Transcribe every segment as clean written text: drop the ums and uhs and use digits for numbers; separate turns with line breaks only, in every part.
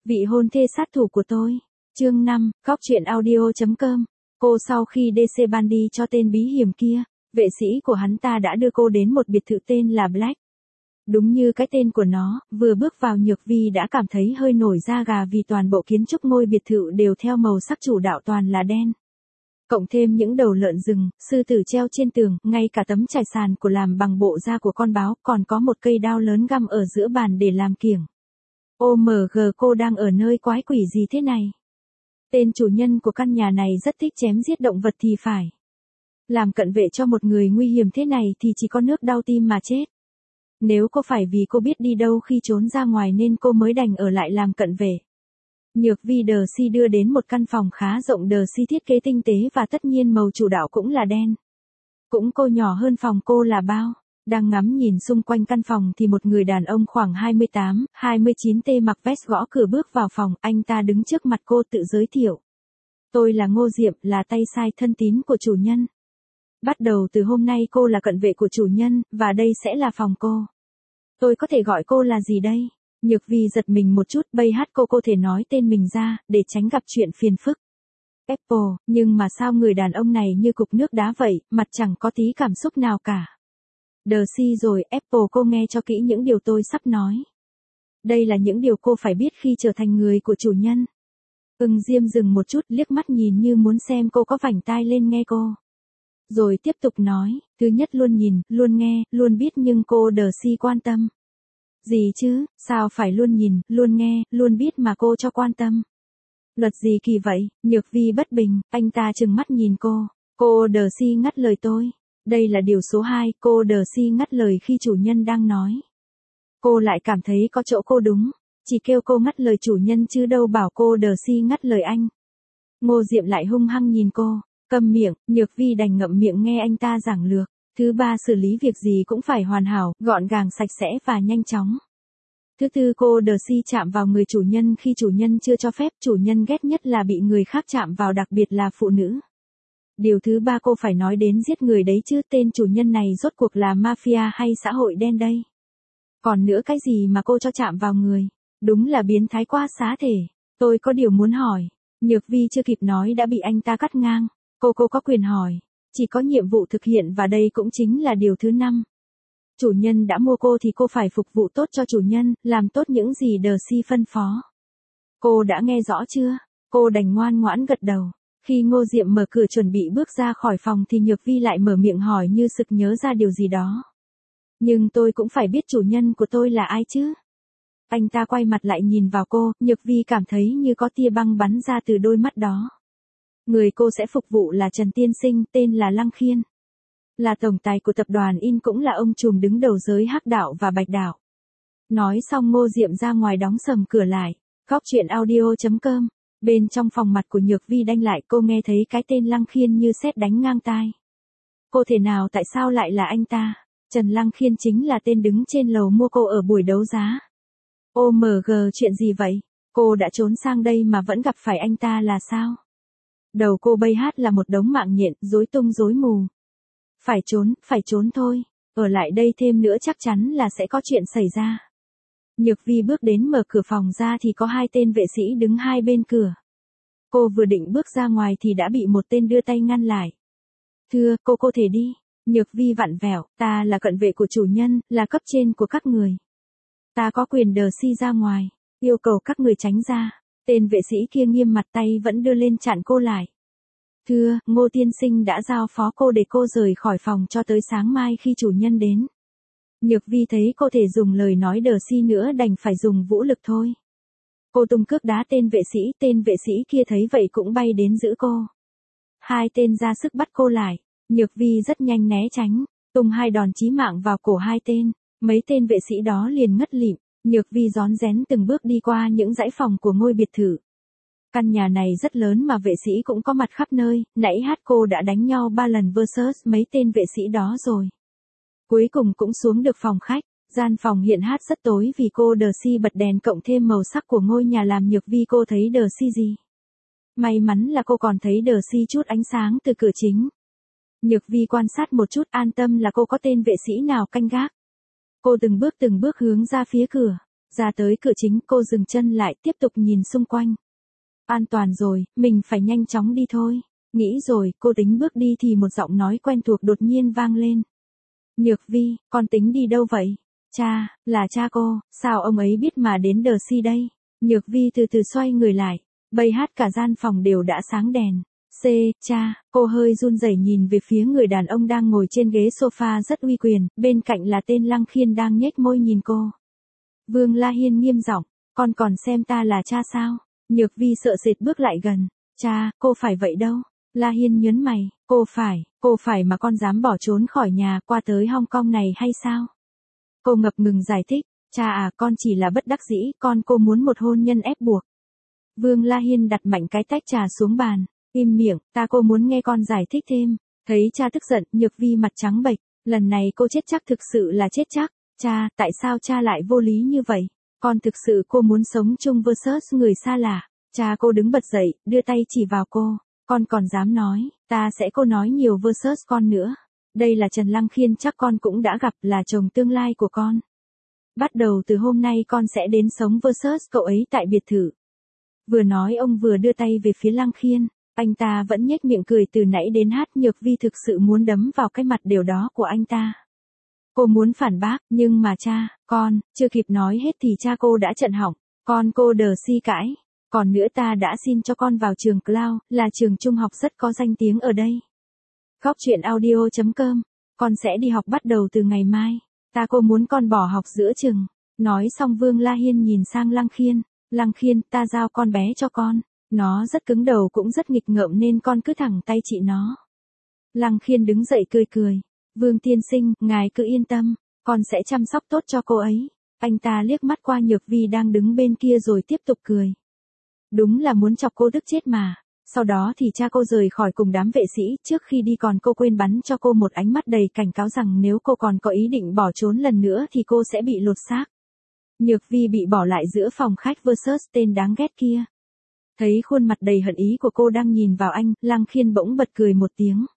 Vị hôn thê sát thủ của tôi. Chương 5, Góc truyện audio.com. Cô sau khi DC ban đi cho tên bí hiểm kia, vệ sĩ của hắn ta đã đưa cô đến một biệt thự tên là Black. Đúng như cái tên của nó, vừa bước vào Nhược Vi đã cảm thấy hơi nổi da gà vì toàn bộ kiến trúc ngôi biệt thự đều theo màu sắc chủ đạo toàn là đen. Cộng thêm những đầu lợn rừng, sư tử treo trên tường, ngay cả tấm trải sàn của làm bằng bộ da của con báo, còn có một cây đao lớn găm ở giữa bàn để làm kiểng. OMG, cô đang ở nơi quái quỷ gì thế này? Tên chủ nhân của căn nhà này rất thích chém giết động vật thì phải. Làm cận vệ cho một người nguy hiểm thế này thì chỉ có nước đau tim mà chết. Nếu cô phải vì cô biết đi đâu khi trốn ra ngoài nên cô mới đành ở lại làm cận vệ. Nhược Vi Darcy đưa đến một căn phòng khá rộng, Darcy thiết kế tinh tế và tất nhiên màu chủ đạo cũng là đen. Cũng cô nhỏ hơn phòng cô là bao. Đang ngắm nhìn xung quanh căn phòng thì một người đàn ông khoảng 28, 29 t mặc vest gõ cửa bước vào phòng, anh ta đứng trước mặt cô tự giới thiệu. Tôi là Ngô Diệm, là tay sai thân tín của chủ nhân. Bắt đầu từ hôm nay cô là cận vệ của chủ nhân, và đây sẽ là phòng cô. Tôi có thể gọi cô là gì đây? Nhược Vi giật mình một chút, bây hát cô thể nói tên mình ra, để tránh gặp chuyện phiền phức. Apple, nhưng mà sao người đàn ông này như cục nước đá vậy, mặt chẳng có tí cảm xúc nào cả. Darcy rồi, Apple, cô nghe cho kỹ những điều tôi sắp nói. Đây là những điều cô phải biết khi trở thành người của chủ nhân. Diêm dừng một chút, liếc mắt nhìn như muốn xem cô có vảnh tai lên nghe cô. Rồi tiếp tục nói, thứ nhất luôn nhìn, luôn nghe, luôn biết, nhưng cô Darcy quan tâm. Gì chứ, sao phải luôn nhìn, luôn nghe, luôn biết mà cô cho quan tâm? Luật gì kỳ vậy? Nhược Vi bất bình, anh ta trừng mắt nhìn cô. Cô Darcy ngắt lời tôi. Đây là điều số 2, cô Darcy ngắt lời khi chủ nhân đang nói. Cô lại cảm thấy có chỗ cô đúng, chỉ kêu cô ngắt lời chủ nhân chứ đâu bảo cô Darcy ngắt lời anh. Ngô Diệm lại hung hăng nhìn cô, câm miệng, Nhược Vi đành ngậm miệng nghe anh ta giảng lược. Thứ 3, xử lý việc gì cũng phải hoàn hảo, gọn gàng, sạch sẽ và nhanh chóng. Thứ 4, cô Darcy chạm vào người chủ nhân khi chủ nhân chưa cho phép, chủ nhân ghét nhất là bị người khác chạm vào, đặc biệt là phụ nữ. Điều thứ 3, cô phải nói đến giết người đấy chứ, tên chủ nhân này rốt cuộc là mafia hay xã hội đen đây? Còn nữa, cái gì mà cô cho chạm vào người? Đúng là biến thái quá xá thể. Tôi có điều muốn hỏi. Nhược Vi chưa kịp nói đã bị anh ta cắt ngang. Cô có quyền hỏi. Chỉ có nhiệm vụ thực hiện, và đây cũng chính là điều thứ 5. Chủ nhân đã mua cô thì cô phải phục vụ tốt cho chủ nhân, làm tốt những gì Darcy phân phó. Cô đã nghe rõ chưa? Cô đành ngoan ngoãn gật đầu. Khi Ngô Diệm mở cửa chuẩn bị bước ra khỏi phòng thì Nhược Vi lại mở miệng hỏi như sực nhớ ra điều gì đó. Nhưng tôi cũng phải biết chủ nhân của tôi là ai chứ? Anh ta quay mặt lại nhìn vào cô, Nhược Vi cảm thấy như có tia băng bắn ra từ đôi mắt đó. Người cô sẽ phục vụ là Trần Tiên Sinh, tên là Lăng Khiên. Là tổng tài của tập đoàn In, cũng là ông trùm đứng đầu giới hắc đạo và bạch đạo. Nói xong Ngô Diệm ra ngoài đóng sầm cửa lại. Góc truyện audio.com. Bên trong phòng mặt của Nhược Vi đanh lại, cô nghe thấy cái tên Lăng Khiên như sét đánh ngang tai. Cô thể nào, tại sao lại là anh ta? Trần Lăng Khiên chính là tên đứng trên lầu mua cô ở buổi đấu giá. OMG, chuyện gì vậy? Cô đã trốn sang đây mà vẫn gặp phải anh ta là sao? Đầu cô bây hát là một đống mạng nhện, rối tung rối mù. Phải trốn thôi. Ở lại đây thêm nữa chắc chắn là sẽ có chuyện xảy ra. Nhược Vi bước đến mở cửa phòng ra thì có 2 tên vệ sĩ đứng hai bên cửa. Cô vừa định bước ra ngoài thì đã bị một tên đưa tay ngăn lại. Thưa, cô thể đi. Nhược Vi vặn vẹo, ta là cận vệ của chủ nhân, là cấp trên của các người. Ta có quyền Darcy ra ngoài, yêu cầu các người tránh ra. Tên vệ sĩ kia nghiêm mặt, tay vẫn đưa lên chặn cô lại. Thưa, Ngô tiên sinh đã giao phó cô để cô rời khỏi phòng cho tới sáng mai khi chủ nhân đến. Nhược Vi thấy cô thể dùng lời nói Darcy nữa đành phải dùng vũ lực thôi. Cô tung cước đá tên vệ sĩ kia thấy vậy cũng bay đến giữ cô. 2 tên ra sức bắt cô lại, Nhược Vi rất nhanh né tránh, tung 2 đòn chí mạng vào cổ 2 tên, mấy tên vệ sĩ đó liền ngất lịm. Nhược Vi rón rén từng bước đi qua những dãy phòng của ngôi biệt thự. Căn nhà này rất lớn mà vệ sĩ cũng có mặt khắp nơi, nãy cô đã đánh nhau 3 lần versus mấy tên vệ sĩ đó rồi. Cuối cùng cũng xuống được phòng khách, gian phòng hiện rất tối vì cô Darcy bật đèn cộng thêm màu sắc của ngôi nhà làm Nhược Vi cô thấy Darcy gì. May mắn là cô còn thấy Darcy chút ánh sáng từ cửa chính. Nhược Vi quan sát một chút, an tâm là cô có tên vệ sĩ nào canh gác. Cô từng bước hướng ra phía cửa, Ra tới cửa chính cô dừng chân lại tiếp tục nhìn xung quanh. An toàn rồi, mình phải nhanh chóng đi thôi. Nghĩ rồi, cô tính bước đi thì một giọng nói quen thuộc đột nhiên vang lên. Nhược Vi, con tính đi đâu vậy? Cha, là cha cô, sao ông ấy biết mà đến Dercy đây? Nhược Vi từ từ xoay người lại, bây hát cả gian phòng đều đã sáng đèn. Cha, cô hơi run rẩy nhìn về phía người đàn ông đang ngồi trên ghế sofa rất uy quyền, bên cạnh là tên Lăng Khiên đang nhếch môi nhìn cô. Vương La Hiên nghiêm giọng, con còn xem ta là cha sao? Nhược Vi sợ sệt bước lại gần. Cha, cô phải vậy đâu. La Hiên nhớn mày, cô phải mà con dám bỏ trốn khỏi nhà qua tới Hong Kong này hay sao? Cô ngập ngừng giải thích, cha à, con chỉ là bất đắc dĩ, cô muốn một hôn nhân ép buộc. Vương La Hiên đặt mạnh cái tách trà xuống bàn, im miệng, cô muốn nghe con giải thích thêm. Thấy cha tức giận, Nhược Vi mặt trắng bệch, lần này cô chết chắc, thực sự là chết chắc. Cha, tại sao cha lại vô lý như vậy? Con thực sự cô muốn sống chung versus người xa lạ. Cha cô đứng bật dậy, đưa tay chỉ vào cô. Con còn dám nói, ta sẽ cô nói nhiều versus con nữa. Đây là Trần Lăng Khiên, chắc con cũng đã gặp, là chồng tương lai của con. Bắt đầu từ hôm nay con sẽ đến sống versus cậu ấy tại biệt thự. Vừa nói ông vừa đưa tay về phía Lăng Khiên. Anh ta vẫn nhếch miệng cười từ nãy đến hát. Nhược Vi thực sự muốn đấm vào cái mặt đều đó của anh ta. Cô muốn phản bác, nhưng mà cha, con, chưa kịp nói hết thì cha cô đã chặn họng. Cô Dercy cãi. Còn nữa, ta đã xin cho con vào trường Cloud, là trường trung học rất có danh tiếng ở đây. Góc truyện audio.com. Con sẽ đi học bắt đầu từ ngày mai. Cô muốn con bỏ học giữa chừng. Nói xong Vương La Hiên nhìn sang Lăng Khiên. Lăng Khiên, ta giao con bé cho con. Nó rất cứng đầu cũng rất nghịch ngợm nên con cứ thẳng tay chị nó. Lăng Khiên đứng dậy cười cười. Vương tiên sinh, ngài cứ yên tâm, con sẽ chăm sóc tốt cho cô ấy. Anh ta liếc mắt qua Nhược Vi đang đứng bên kia rồi tiếp tục cười. Đúng là muốn chọc cô tức chết mà. Sau đó thì cha cô rời khỏi cùng đám vệ sĩ, trước khi đi còn cô quên bắn cho cô một ánh mắt đầy cảnh cáo rằng nếu cô còn có ý định bỏ trốn lần nữa thì cô sẽ bị lột xác. Nhược Vi bị bỏ lại giữa phòng khách versus tên đáng ghét kia. Thấy khuôn mặt đầy hận ý của cô đang nhìn vào anh, Lăng Khiên bỗng bật cười một tiếng.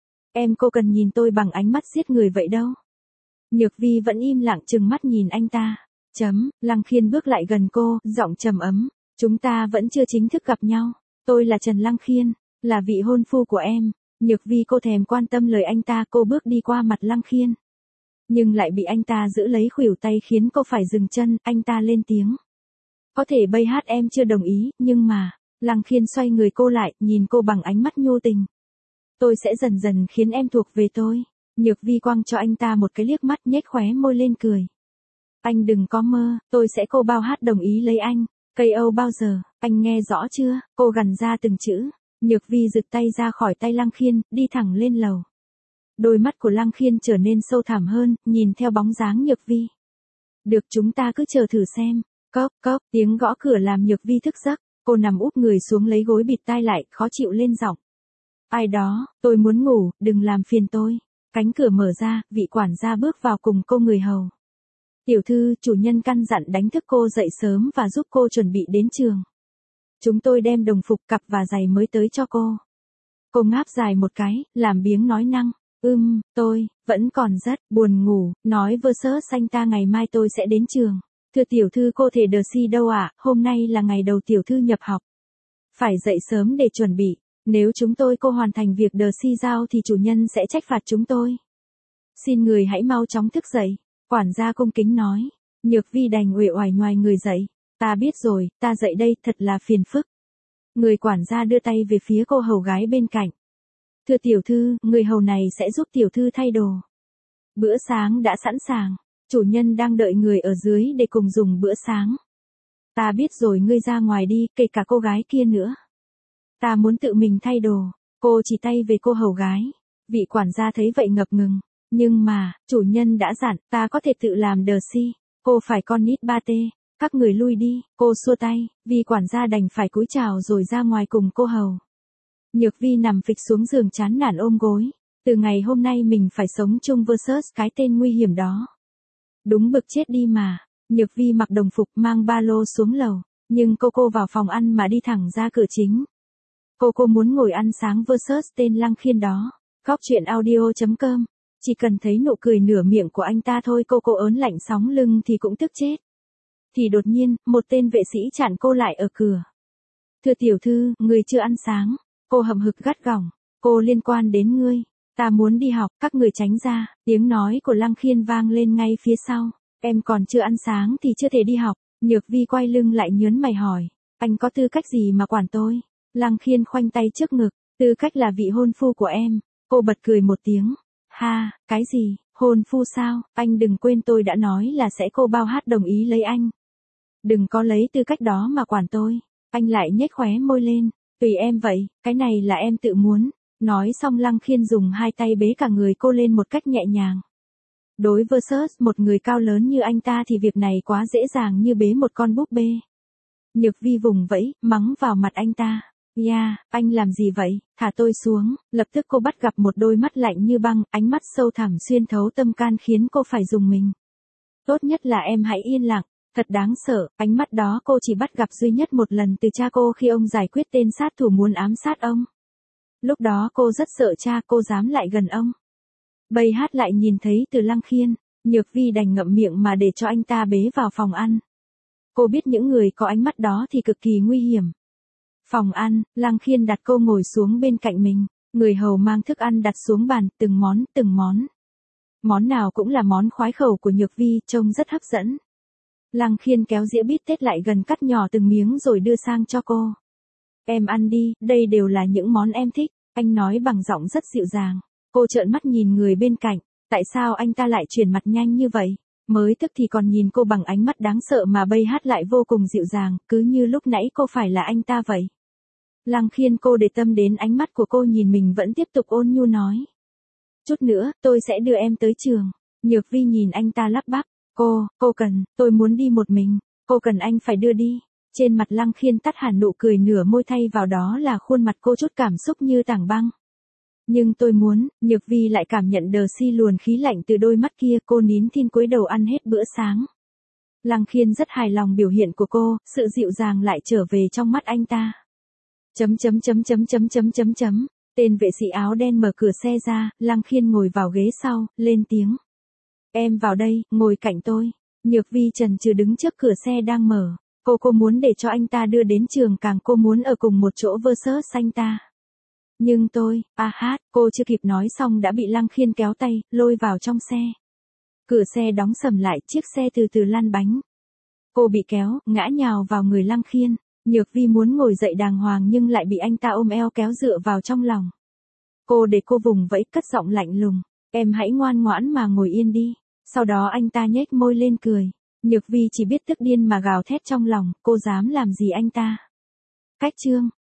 Cô cần nhìn tôi bằng ánh mắt giết người vậy đâu. Nhược Vi vẫn im lặng trừng mắt nhìn anh ta. Lăng Khiên bước lại gần cô, giọng trầm ấm. Chúng ta vẫn chưa chính thức gặp nhau. Tôi là Trần Lăng Khiên, là vị hôn phu của em. Nhược Vi cô thèm quan tâm lời anh ta, cô bước đi qua mặt Lăng Khiên. Nhưng lại bị anh ta giữ lấy khuỷu tay khiến cô phải dừng chân. Anh ta lên tiếng. Có thể bây hát em chưa đồng ý, nhưng mà. Lăng Khiên xoay người cô lại, nhìn cô bằng ánh mắt nhu tình. Tôi sẽ dần dần khiến em thuộc về tôi. Nhược Vi quăng cho anh ta một cái liếc mắt, nhếch khóe môi lên cười. Anh đừng có mơ, tôi sẽ cô bao hát đồng ý lấy anh. KO bao giờ, anh nghe rõ chưa? Cô gằn ra từng chữ. Nhược Vi giựt tay ra khỏi tay Lăng Khiên, đi thẳng lên lầu. Đôi mắt của Lăng Khiên trở nên sâu thẳm hơn, nhìn theo bóng dáng Nhược Vi. Được, chúng ta cứ chờ thử xem. Cốc cốc, tiếng gõ cửa làm Nhược Vi thức giấc. Cô nằm úp người xuống lấy gối bịt tai lại, khó chịu lên giọng. Ai đó, tôi muốn ngủ, đừng làm phiền tôi. Cánh cửa mở ra, vị quản gia bước vào cùng cô người hầu. Tiểu thư, chủ nhân căn dặn đánh thức cô dậy sớm và giúp cô chuẩn bị đến trường. Chúng tôi đem đồng phục, cặp và giày mới tới cho cô. Cô ngáp dài một cái, làm biếng nói năng. Tôi, vẫn còn rất buồn ngủ, nói versus anh ta ngày mai tôi sẽ đến trường. Thưa tiểu thư, cô thể Dercy đâu ạ? Hôm nay là ngày đầu tiểu thư nhập học. Phải dậy sớm để chuẩn bị. Nếu chúng tôi cô hoàn thành việc Dercy giao thì chủ nhân sẽ trách phạt chúng tôi. Xin người hãy mau chóng thức dậy. Quản gia cung kính nói. Nhược Vi đành uể oải nhoài người dậy. Ta biết rồi, ta dậy đây, thật là phiền phức. Người quản gia đưa tay về phía cô hầu gái bên cạnh. Thưa tiểu thư, người hầu này sẽ giúp tiểu thư thay đồ. Bữa sáng đã sẵn sàng. Chủ nhân đang đợi người ở dưới để cùng dùng bữa sáng. Ta biết rồi, ngươi ra ngoài đi, kể cả cô gái kia nữa. Ta muốn tự mình thay đồ. Cô chỉ tay về cô hầu gái. Vị quản gia thấy vậy ngập ngừng. Nhưng mà, chủ nhân đã dặn, ta có thể tự làm Dercy. Cô phải con nít ba tê. Các người lui đi, cô xua tay. Vị quản gia đành phải cúi chào rồi ra ngoài cùng cô hầu. Nhược Vi nằm phịch xuống giường chán nản ôm gối. Từ ngày hôm nay mình phải sống chung versus cái tên nguy hiểm đó. Đúng bực chết đi mà. Nhược Vi mặc đồng phục mang ba lô xuống lầu. Nhưng cô vào phòng ăn mà đi thẳng ra cửa chính. Cô muốn ngồi ăn sáng versus tên Lăng Khiên đó. Góc truyện audio.com. Chỉ cần thấy nụ cười nửa miệng của anh ta thôi cô ớn lạnh sóng lưng thì cũng tức chết. thì đột nhiên, một tên vệ sĩ chặn cô lại ở cửa. Thưa tiểu thư, người chưa ăn sáng. Cô hậm hực gắt gỏng. Cô liên quan đến ngươi. Ta muốn đi học, các người tránh ra. Tiếng nói của Lăng Khiên vang lên ngay phía sau. Em còn chưa ăn sáng thì chưa thể đi học. Nhược Vi quay lưng lại nhớn mày hỏi. Anh có tư cách gì mà quản tôi? Lăng Khiên khoanh tay trước ngực. Tư cách là vị hôn phu của em. Cô bật cười một tiếng. Ha, cái gì, hôn phu sao? Anh đừng quên tôi đã nói là sẽ cô bao hát đồng ý lấy anh. Đừng có lấy tư cách đó mà quản tôi. Anh lại nhếch khóe môi lên. Tùy em vậy, cái này là em tự muốn. Nói xong Lăng Khiên dùng hai tay bế cả người cô lên một cách nhẹ nhàng. Đối versus một người cao lớn như anh ta thì việc này quá dễ dàng như bế một con búp bê. Nhược Vi vùng vẫy, mắng vào mặt anh ta. Yeah, anh làm gì vậy? Thả tôi xuống. Lập tức cô bắt gặp một đôi mắt lạnh như băng, ánh mắt sâu thẳm xuyên thấu tâm can khiến cô phải rùng mình. Tốt nhất là em hãy yên lặng. Thật đáng sợ, ánh mắt đó cô chỉ bắt gặp duy nhất một lần từ cha cô khi ông giải quyết tên sát thủ muốn ám sát ông. Lúc đó cô rất sợ cha cô dám lại gần ông. Bây hát lại nhìn thấy từ Lăng Khiên, Nhược Vi đành ngậm miệng mà để cho anh ta bế vào phòng ăn. Cô biết những người có ánh mắt đó thì cực kỳ nguy hiểm. Phòng ăn, Lăng Khiên đặt cô ngồi xuống bên cạnh mình, người hầu mang thức ăn đặt xuống bàn, từng món. Món nào cũng là món khoái khẩu của Nhược Vi, trông rất hấp dẫn. Lăng Khiên kéo dĩa bít tết lại gần cắt nhỏ từng miếng rồi đưa sang cho cô. Em ăn đi, đây đều là những món em thích, anh nói bằng giọng rất dịu dàng. Cô trợn mắt nhìn người bên cạnh, tại sao anh ta lại chuyển mặt nhanh như vậy? Mới tức thì còn nhìn cô bằng ánh mắt đáng sợ mà bây hát lại vô cùng dịu dàng, cứ như lúc nãy cô phải là anh ta vậy. Lăng Khiên cô để tâm đến ánh mắt của cô nhìn mình vẫn tiếp tục ôn nhu nói. Chút nữa, tôi sẽ đưa em tới trường. Nhược Vi nhìn anh ta lắp bắp. Cô cần, tôi muốn đi một mình. Cô cần anh phải đưa đi. Trên mặt Lăng Khiên tắt hẳn nụ cười nửa môi thay vào đó là khuôn mặt cô chút cảm xúc như tảng băng. Nhưng tôi muốn, Nhược Vi lại cảm nhận đờ si luồn khí lạnh từ đôi mắt kia, cô nín thinh cúi đầu ăn hết bữa sáng. Lăng Khiên rất hài lòng biểu hiện của cô, sự dịu dàng lại trở về trong mắt anh ta. Tên vệ sĩ áo đen mở cửa xe ra, Lăng Khiên ngồi vào ghế sau, lên tiếng. Em vào đây, ngồi cạnh tôi. Nhược Vi chần chừ đứng trước cửa xe đang mở. Cô muốn để cho anh ta đưa đến trường, càng cô muốn ở cùng một chỗ versus anh ta. Nhưng tôi, cô chưa kịp nói xong đã bị Lăng Khiên kéo tay, lôi vào trong xe. Cửa xe đóng sầm lại, chiếc xe từ từ lăn bánh. Cô bị kéo, ngã nhào vào người Lăng Khiên. Nhược Vi muốn ngồi dậy đàng hoàng nhưng lại bị anh ta ôm eo kéo dựa vào trong lòng. Cô để cô vùng vẫy, cất giọng lạnh lùng. Em hãy ngoan ngoãn mà ngồi yên đi. Sau đó anh ta nhếch môi lên cười. Nhược Vi chỉ biết tức điên mà gào thét trong lòng, cô dám làm gì anh ta. Cách chương